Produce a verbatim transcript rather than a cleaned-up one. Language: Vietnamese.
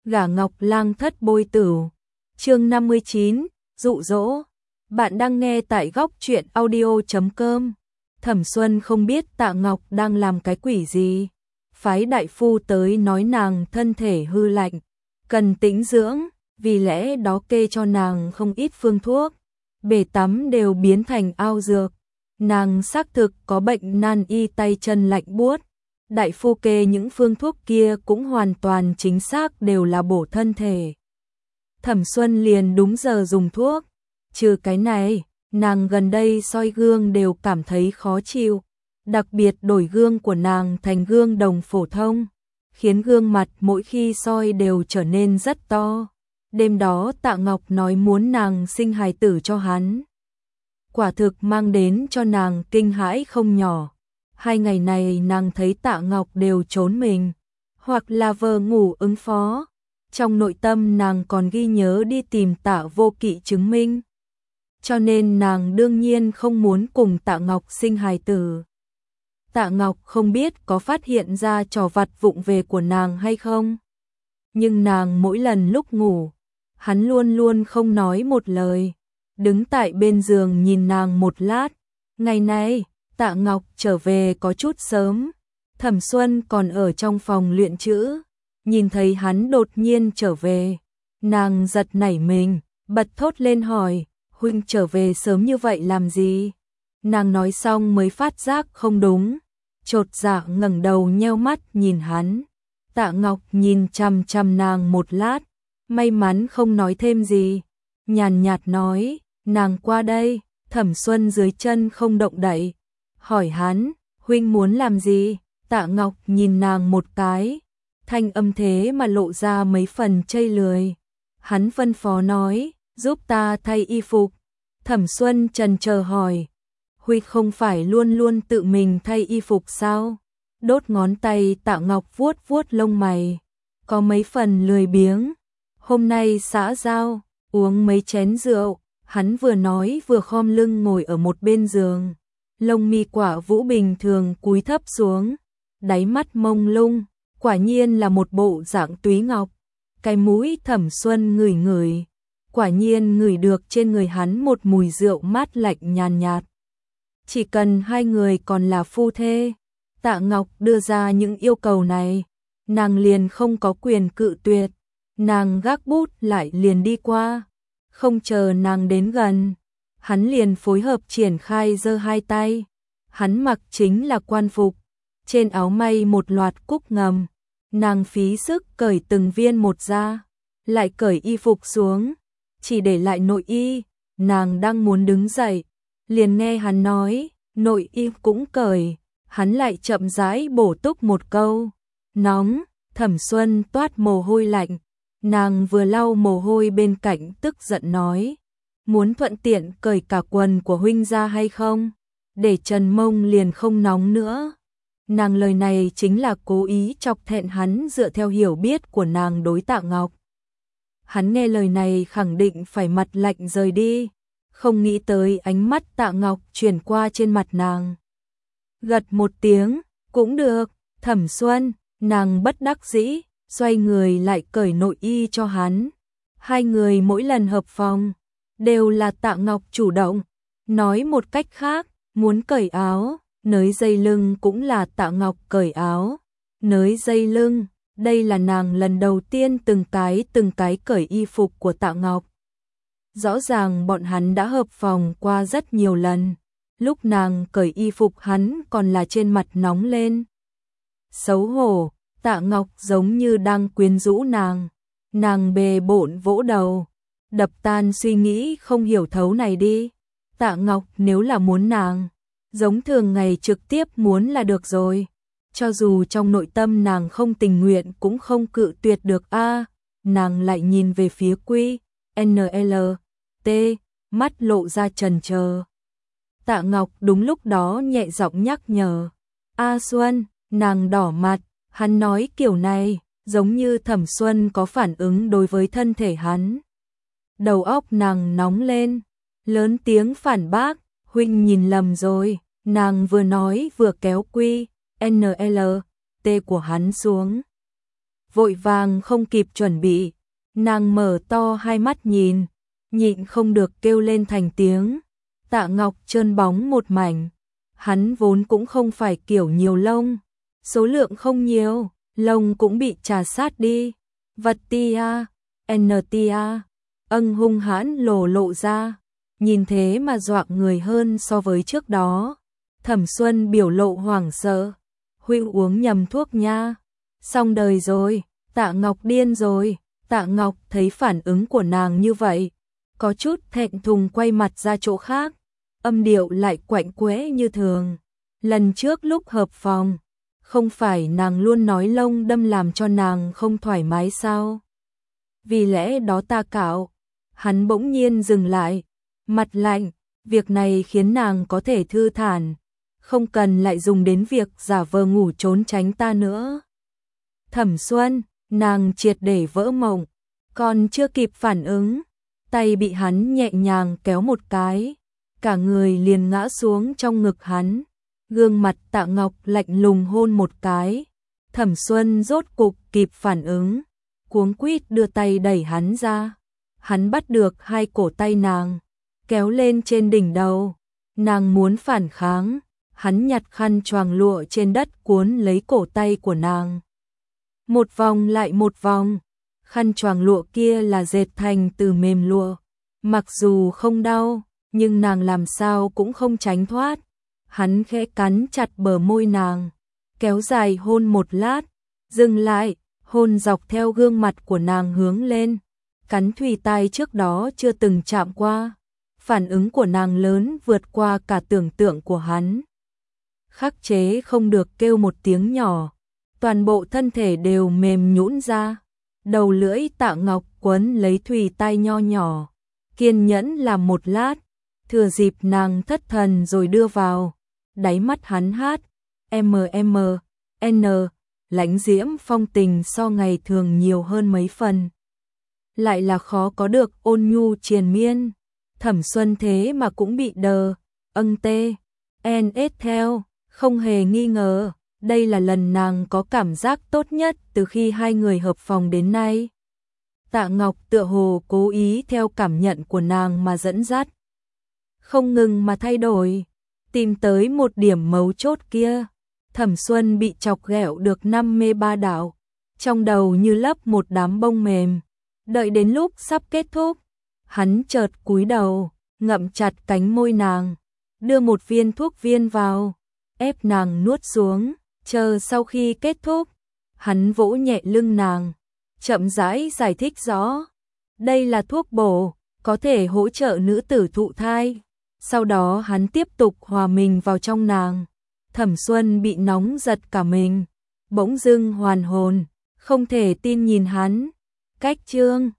Gả Ngọc Lang thất bôi tửu. Chương năm mươi chín, dụ dỗ. Bạn đang nghe tại góc truyện audio chấm com. Thẩm Xuân không biết Tạ Ngọc đang làm cái quỷ gì. Phái đại phu tới nói nàng thân thể hư lạnh, cần tĩnh dưỡng, vì lẽ đó kê cho nàng không ít phương thuốc. Bể tắm đều biến thành ao dược. Nàng xác thực có bệnh nan y tay chân lạnh buốt. Đại phu kê những phương thuốc kia cũng hoàn toàn chính xác đều là bổ thân thể. Thẩm Xuân liền đúng giờ dùng thuốc. Trừ cái này, nàng gần đây soi gương đều cảm thấy khó chịu. Đặc biệt đổi gương của nàng thành gương đồng phổ thông, khiến gương mặt mỗi khi soi đều trở nên rất to. Đêm đó Tạ Ngọc nói muốn nàng sinh hài tử cho hắn. Quả thực mang đến cho nàng kinh hãi không nhỏ. Hai ngày này nàng thấy Tạ Ngọc đều trốn mình, hoặc là vờ ngủ ứng phó. Trong nội tâm nàng còn ghi nhớ đi tìm Tạ Vô Kỵ chứng minh. Cho nên nàng đương nhiên không muốn cùng Tạ Ngọc sinh hài tử. Tạ Ngọc không biết có phát hiện ra trò vặt vụng về của nàng hay không. Nhưng nàng mỗi lần lúc ngủ, hắn luôn luôn không nói một lời, đứng tại bên giường nhìn nàng một lát. Ngày nay, Tạ Ngọc trở về có chút sớm, Thẩm Xuân còn ở trong phòng luyện chữ, nhìn thấy hắn đột nhiên trở về, nàng giật nảy mình, bật thốt lên hỏi, huynh trở về sớm như vậy làm gì? Nàng nói xong mới phát giác không đúng, chột dạ ngẩng đầu nheo mắt nhìn hắn. Tạ Ngọc nhìn chằm chằm nàng một lát, may mắn không nói thêm gì, nhàn nhạt nói, nàng qua đây. Thẩm Xuân dưới chân không động đậy, hỏi hắn, huynh muốn làm gì? Tạ Ngọc nhìn nàng một cái, thanh âm thế mà lộ ra mấy phần chây lười. Hắn phân phó nói, giúp ta thay y phục. Thẩm Xuân chần chờ hỏi, huynh không phải luôn luôn tự mình thay y phục sao? Đốt ngón tay Tạ Ngọc vuốt vuốt lông mày, có mấy phần lười biếng. Hôm nay xã giao, uống mấy chén rượu. Hắn vừa nói vừa khom lưng ngồi ở một bên giường, lông mi quả vũ bình thường cúi thấp xuống, đáy mắt mông lung, quả nhiên là một bộ dạng túy ngọc. Cái mũi Thẩm Xuân ngửi ngửi, quả nhiên ngửi được trên người hắn một mùi rượu mát lạnh nhàn nhạt. Chỉ cần hai người còn là phu thê, Tạ Ngọc đưa ra những yêu cầu này, nàng liền không có quyền cự tuyệt. Nàng gác bút lại liền đi qua. Không chờ nàng đến gần, hắn liền phối hợp triển khai giơ hai tay. Hắn mặc chính là quan phục, trên áo may một loạt cúc ngầm. Nàng phí sức cởi từng viên một ra, lại cởi y phục xuống, chỉ để lại nội y. Nàng đang muốn đứng dậy, liền nghe hắn nói, nội y cũng cởi. Hắn lại chậm rãi bổ túc một câu, nóng. Thẩm Xuân toát mồ hôi lạnh. Nàng vừa lau mồ hôi bên cạnh tức giận nói, muốn thuận tiện cởi cả quần của huynh ra hay không, để trần mông liền không nóng nữa. Nàng lời này chính là cố ý chọc thẹn hắn dựa theo hiểu biết của nàng đối Tạ Ngọc. Hắn nghe lời này khẳng định phải mặt lạnh rời đi, không nghĩ tới ánh mắt Tạ Ngọc chuyển qua trên mặt nàng. Gật một tiếng, cũng được. Thẩm Xuân, nàng bất đắc dĩ, xoay người lại cởi nội y cho hắn. Hai người mỗi lần hợp phòng, đều là Tạ Ngọc chủ động. Nói một cách khác, muốn cởi áo, nới dây lưng cũng là Tạ Ngọc cởi áo. Nới dây lưng, đây là nàng lần đầu tiên từng cái từng cái cởi y phục của Tạ Ngọc. Rõ ràng bọn hắn đã hợp phòng qua rất nhiều lần. Lúc nàng cởi y phục hắn còn là trên mặt nóng lên. Xấu hổ. Tạ Ngọc giống như đang quyến rũ nàng. Nàng bề bộn vỗ đầu, đập tan suy nghĩ không hiểu thấu này đi. Tạ Ngọc nếu là muốn nàng, giống thường ngày trực tiếp muốn là được rồi. Cho dù trong nội tâm nàng không tình nguyện cũng không cự tuyệt được a. Nàng lại nhìn về phía Quy, en lờ, tê, mắt lộ ra chần chờ. Tạ Ngọc đúng lúc đó nhẹ giọng nhắc nhở. A Xuân, nàng đỏ mặt. Hắn nói kiểu này, giống như Thẩm Xuân có phản ứng đối với thân thể hắn. Đầu óc nàng nóng lên, lớn tiếng phản bác, huynh nhìn lầm rồi. Nàng vừa nói vừa kéo Quy, en lờ, tê của hắn xuống. vội vàng không kịp chuẩn bị, nàng mở to hai mắt nhìn, nhịn không được kêu lên thành tiếng. Tạ Ngọc trơn bóng một mảnh, hắn vốn cũng không phải kiểu nhiều lông, số lượng không nhiều, lông cũng bị trà sát đi. Vật tia, n tia, ân hung hãn lồ lộ ra, nhìn thế mà dọa người hơn so với trước đó. Thẩm Xuân biểu lộ hoảng sợ, huynh uống nhầm thuốc nha, xong đời rồi, Tạ Ngọc điên rồi. Tạ Ngọc thấy phản ứng của nàng như vậy, có chút thẹn thùng quay mặt ra chỗ khác, âm điệu lại quạnh quẽ như thường. Lần trước lúc hợp phòng, không phải nàng luôn nói lông đâm làm cho nàng không thoải mái sao? Vì lẽ đó ta cạo. Hắn bỗng nhiên dừng lại, mặt lạnh, việc này khiến nàng có thể thư thản, không cần lại dùng đến việc giả vờ ngủ trốn tránh ta nữa. Thẩm Xuân, nàng triệt để vỡ mộng, còn chưa kịp phản ứng, tay bị hắn nhẹ nhàng kéo một cái, cả người liền ngã xuống trong ngực hắn. Gương mặt Tạ Ngọc lạnh lùng hôn một cái, Thẩm Xuân rốt cục kịp phản ứng, cuống quýt đưa tay đẩy hắn ra. Hắn bắt được hai cổ tay nàng, kéo lên trên đỉnh đầu. Nàng muốn phản kháng, hắn nhặt khăn choàng lụa trên đất cuốn lấy cổ tay của nàng. Một vòng lại một vòng, khăn choàng lụa kia là dệt thành từ mềm lụa, mặc dù không đau, nhưng nàng làm sao cũng không tránh thoát. Hắn khẽ cắn chặt bờ môi nàng, kéo dài hôn một lát, dừng lại, hôn dọc theo gương mặt của nàng hướng lên, cắn thùy tai trước đó chưa từng chạm qua. Phản ứng của nàng lớn vượt qua cả tưởng tượng của hắn. Khắc chế không được kêu một tiếng nhỏ, toàn bộ thân thể đều mềm nhũn ra. Đầu lưỡi Tạ Ngọc quấn lấy thùy tai nho nhỏ, kiên nhẫn làm một lát, thừa dịp nàng thất thần rồi đưa vào. Đáy mắt hắn hát M M N, lãnh diễm phong tình so ngày thường nhiều hơn mấy phần. Lại là khó có được ôn nhu triền miên. Thẩm Xuân thế mà cũng bị đờ, âng tê, en ết theo, không hề nghi ngờ, đây là lần nàng có cảm giác tốt nhất từ khi hai người hợp phòng đến nay. Tạ Ngọc tựa hồ cố ý theo cảm nhận của nàng mà dẫn dắt, không ngừng mà thay đổi, tìm tới một điểm mấu chốt kia. Thẩm Xuân bị chọc ghẹo được năm mê ba đạo, trong đầu như lấp một đám bông mềm. Đợi đến lúc sắp kết thúc, hắn chợt cúi đầu, ngậm chặt cánh môi nàng, đưa một viên thuốc viên vào, ép nàng nuốt xuống. Chờ sau khi kết thúc, hắn vỗ nhẹ lưng nàng, chậm rãi giải thích rõ, đây là thuốc bổ, có thể hỗ trợ nữ tử thụ thai. Sau đó hắn tiếp tục hòa mình vào trong nàng. Thẩm Xuân bị nóng giật cả mình, bỗng dưng hoàn hồn, không thể tin nhìn hắn. Cách chương